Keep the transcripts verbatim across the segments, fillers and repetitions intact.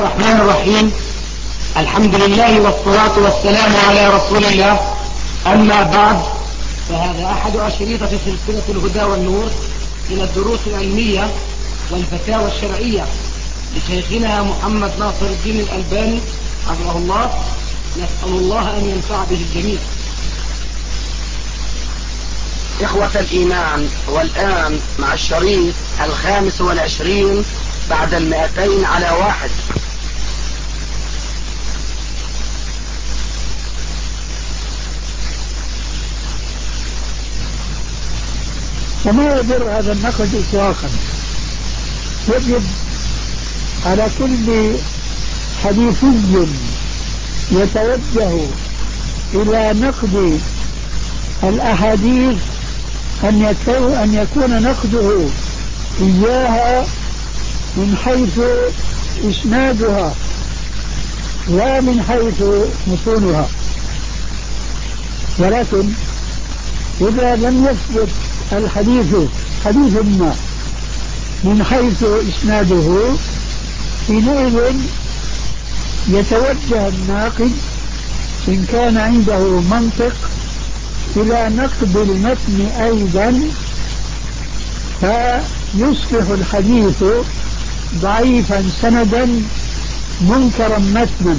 الرحمن الرحيم. الحمد لله والصلاة والسلام على رسول الله. أما بعد، فهذا أحد أشريطة سلسلة الهدى والنور إلى الدروس العلمية والفتاوى الشرعية لشيخنا محمد ناصر الدين الألباني حفظه الله. نسأل الله أن ينفع به الجميع. إخوة الإيمان، والآن مع الشريط الخامس والعشرين بعد المئتين على واحد. وما يضر هذا النقد إطلاقا. يجب على كل حديثي يتوجه إلى نقد الأحاديث أن أن يكون نقده إياها من حيث إسنادها لا من حيث متونها. ولكن إذا لم يثبت الحديث حديث ما من حيث إسناده، حينئذ يتوجه الناقد إن كان عنده منطق إلى نقد المتن أيضا، فيصبح الحديث ضعيفا سندا منكرا متنا.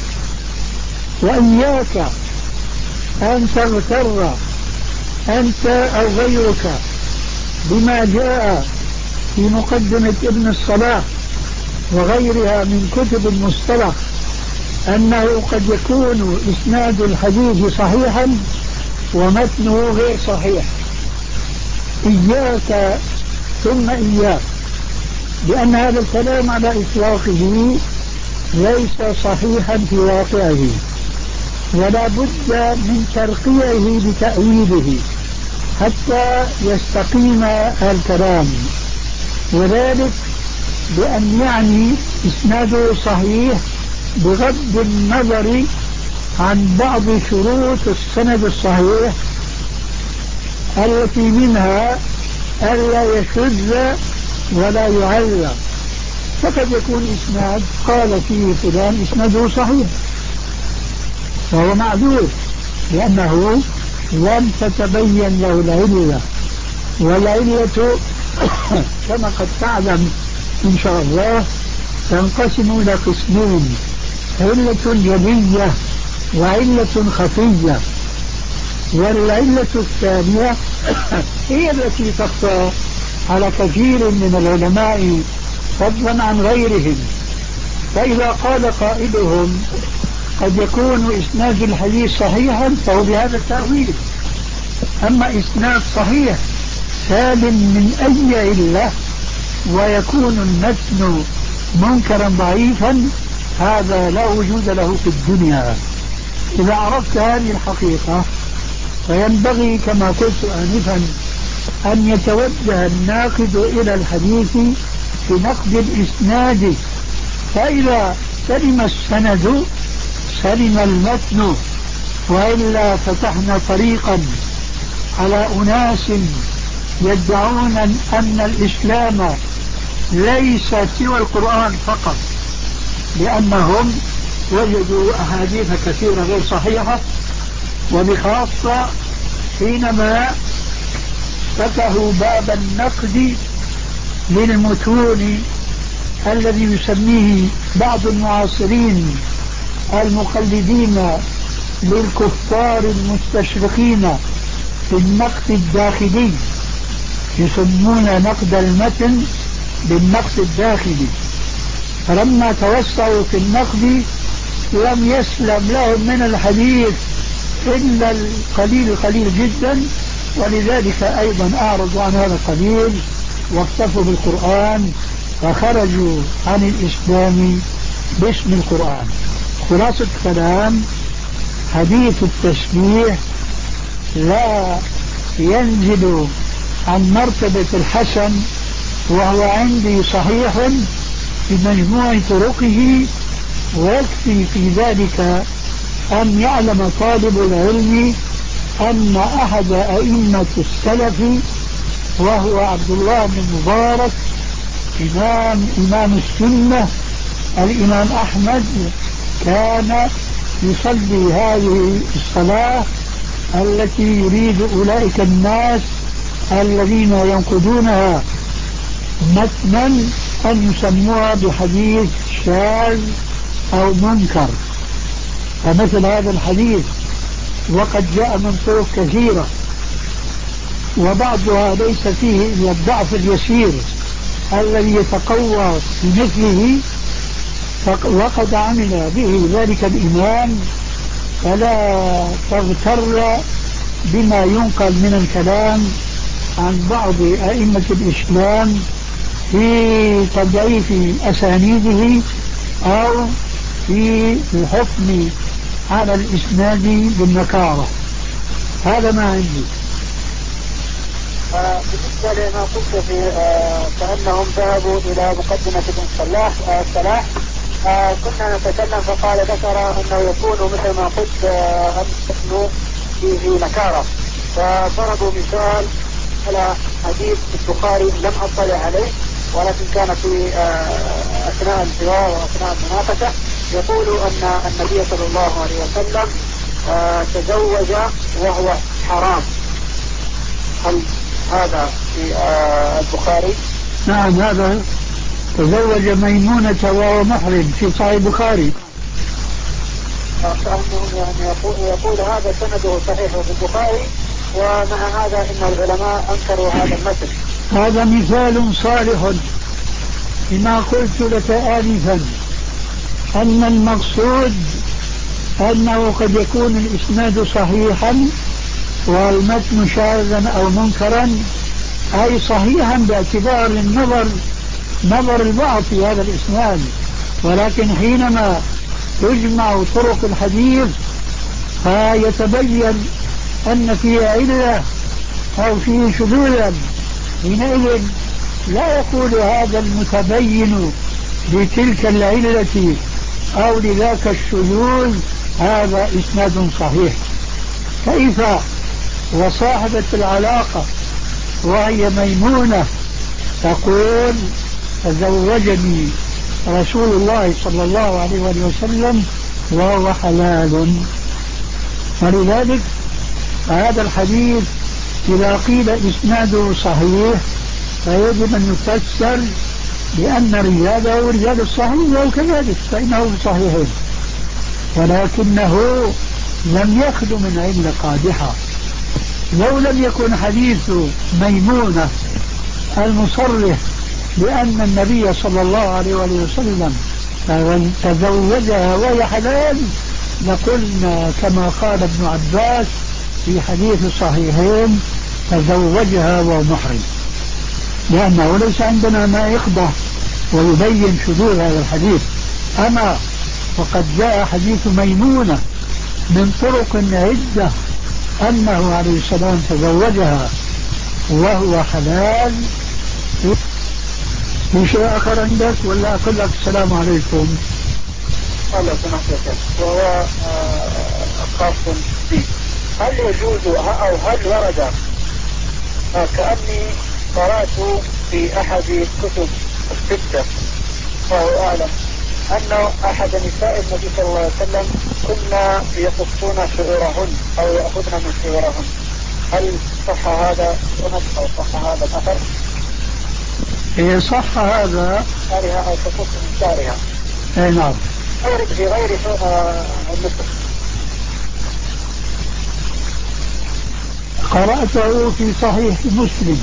وإياك أن تغتر أنت أو غيرك بما جاء في مقدمة ابن الصلاح وغيرها من كتب المصطلح أنه قد يكون إسناد الحديث صحيحا ومتنه غير صحيح. إياك ثم إياك، لأن هذا الكلام على إطلاقه ليس صحيحا في واقعه، ولا بد من ترقيعه بتأويله حتى يستقيم الكلام، وذلك بأن يعني إسناده صحيح بغض النظر عن بعض شروط السند الصحيح التي منها ألا يشذ ولا يعلق. فقد يكون إسناد قال فيه فلان إسناده صحيح وهو معذور لأنه لم تتبين له العلة، والعلة كما قد تعلم إن شاء الله تنقسم إلى قسمين: علة جلية وعلة خفية. والعلة الثانية هي التي تخفى على كثير من العلماء فضلا عن غيرهم. فإذا قال قائلهم قد يكون إسناد الحديث صحيحا فهو بهذا التأويل. أما إسناد صحيح سالم من أي علة ويكون المتن منكرا ضعيفا، هذا لا وجود له في الدنيا. إذا عرفت هذه الحقيقة فينبغي كما قلت آنفا أن يتوجه الناقد إلى الحديث بنقد الإسناد، فإذا سلم السند سلم المتن، وإلا فتحنا طريقا على أناس يدعون أن الإسلام ليس سوى القرآن فقط، لأنهم وجدوا أحاديث كثيرة غير صحيحة، وبخاصة حينما فتحوا باب النقد للمتون الذي يسميه بعض المعاصرين المقلدين للكفار المستشرقين في النقد الداخلي، يسمون نقد المتن بالنقد الداخلي. فلما توسعوا في النقد لم يسلم لهم من الحديث إلا القليل القليل جدا، ولذلك أيضا أعرضوا عن هذا القليل واكتفوا بالقرآن وخرجوا عن الإسلام باسم القرآن. خلاصة الكلام: حديث التشبيه لا ينزل عن مرتبة الحسن، وهو عندي صحيح بمجموع طرقه، ويكفي في ذلك أن يعلم طالب العلم أن أحد أئمة السلف وهو عبد الله بن مبارك إمام إمام السنة الإمام أحمد كان يصلي هذه الصلاة التي يريد أولئك الناس الذين ينقضونها متنا أن يسموها بحديث شاذ أو منكر. فمثل هذا الحديث وقد جاء من طرق كثيرة وبعضها ليس فيه إلا الضعف اليسير الذي يتقوى بمثله، وقد عمل به ذلك الإمام، فلا تغتر بما ينقل من الكلام عن بعض أئمة الإسلام في تضعيف أسانيده أو في الحكم على الإسناد بالنكارة. هذا ما عندي. بالنسبة لما قلت في آه كأنهم ذهبوا إلى مقدمة ابن صلاح آه صلاح آه كنا نتكلم فقال ذكر أنه يكون مثل ما قلت آه أنه في نكارة، فضربوا مثال على حديث البخاري لم أطلع عليه ولكن كان في آه أثناء الحوار وأثناء المناقشة يقول أن النبي صلى الله عليه وسلم آه تزوج وهو حرام. هل هذا في آه البخاري؟ نعم، هذا تزوج ميمونة وهو محرم في صحيح البخاري. كأنه يعني يقول, يقول هذا سنده صحيح في البخاري، ومع هذا إن العلماء أنكروا هذا المثل. هذا مثال صالح لما قلت لك آنفا، أن المقصود أنه قد يكون الإسناد صحيحا والمتن شاذا أو منكرا، أي صحيحا باعتبار النظر نظر البعض في هذا الإسناد، ولكن حينما تجمع طرق الحديث فيتبين أن فيه علة أو فيه شذوذا، حينئذ لا يقول هذا المتبين لتلك العلة أو لذاك الشذوذ هذا إسناد صحيح. كيف وصاحبة العلاقة وهي ميمونة تقول تزوجني رسول الله صلى الله عليه وسلم وهو حلال. ولذلك هذا الحديث إذا قيل إسناده صحيح فيجب أن يفسر بأن رجاله رجال الصحيح وكذلك فإنه صحيح، ولكنه لم يخلو من علة قادحة. لو لم يكن حديث ميمونة المصرح بأن النبي صلى الله عليه وسلم تزوجها وهي حلال لقلنا كما قال ابن عباس في حديث الصحيحين تزوجها وهو محرم، لأنه ليس عندنا ما يقضى ويبين شذوذ هذا الحديث. أما وقد جاء حديث ميمونة من طرق عدة أنه عليه السلام تزوجها وهو حلال. في شيء آخر عندك ولا أقول لك السلام عليكم؟ الله سمحتك. وهو خاص بي، هل يجوز أو هل ورد كأني قرأت في أحد كتب الستة وهو أعلم أن أحد نساء النبي صلى الله عليه وسلم كنا يقصون شعورهن أو يأخذن من شعورهن، هل صح هذا السند أو صح هذا الأثر؟ إيه صح هذا شعرها أو تقص من شعرها. إيه نعم. غير في غير المثل. قرأته في صحيح مسلم.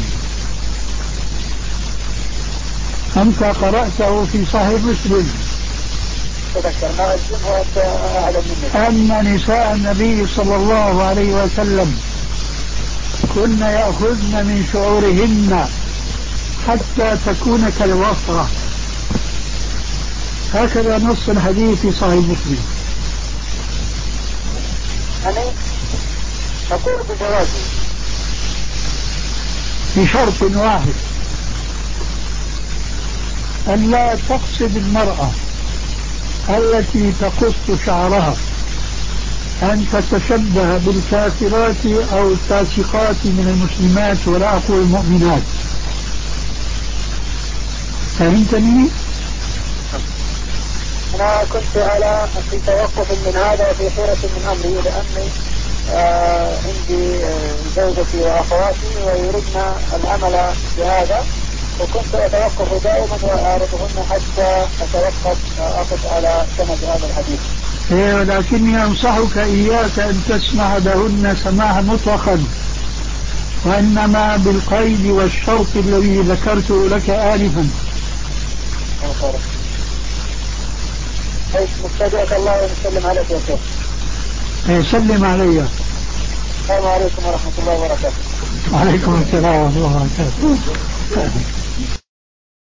أنت قرأته في صحيح مسلم تذكرنا الجن وأنت أعلم منك أن نساء النبي صلى الله عليه وسلم كن يأخذن من شعورهن حتى تكون كالوصرة، هكذا نص الحديث في صحيح مسلم. أنا أقول بجوازه بشرط واحد، أن لا تقصد المرأة التي تقص شعرها أن تتشبه بالكافرات أو الفاسقات من المسلمات ولا أقول المؤمنات. فهمتني؟ أنا كنت على في توقف من هذا وفي حيرة من أمري، لأني آه عندي آه زوجتي وأخواتي ويردن العمل بهذا، وكنت أتوقف دائما وأعرضهن حتى أتوقف أقف على سند هذا الحديث. إيه، لكني أنصحك إياك أن تسمع لهن سماعا مطلقا، وإنما بالقيد والشرط الذي ذكرته لك آنفا. مستودعك الله ونسلم عليك يا شيخ. إيه، سلم علي. السلام عليكم ورحمة الله وبركاته. وعليكم السلام ورحمة الله وبركاته.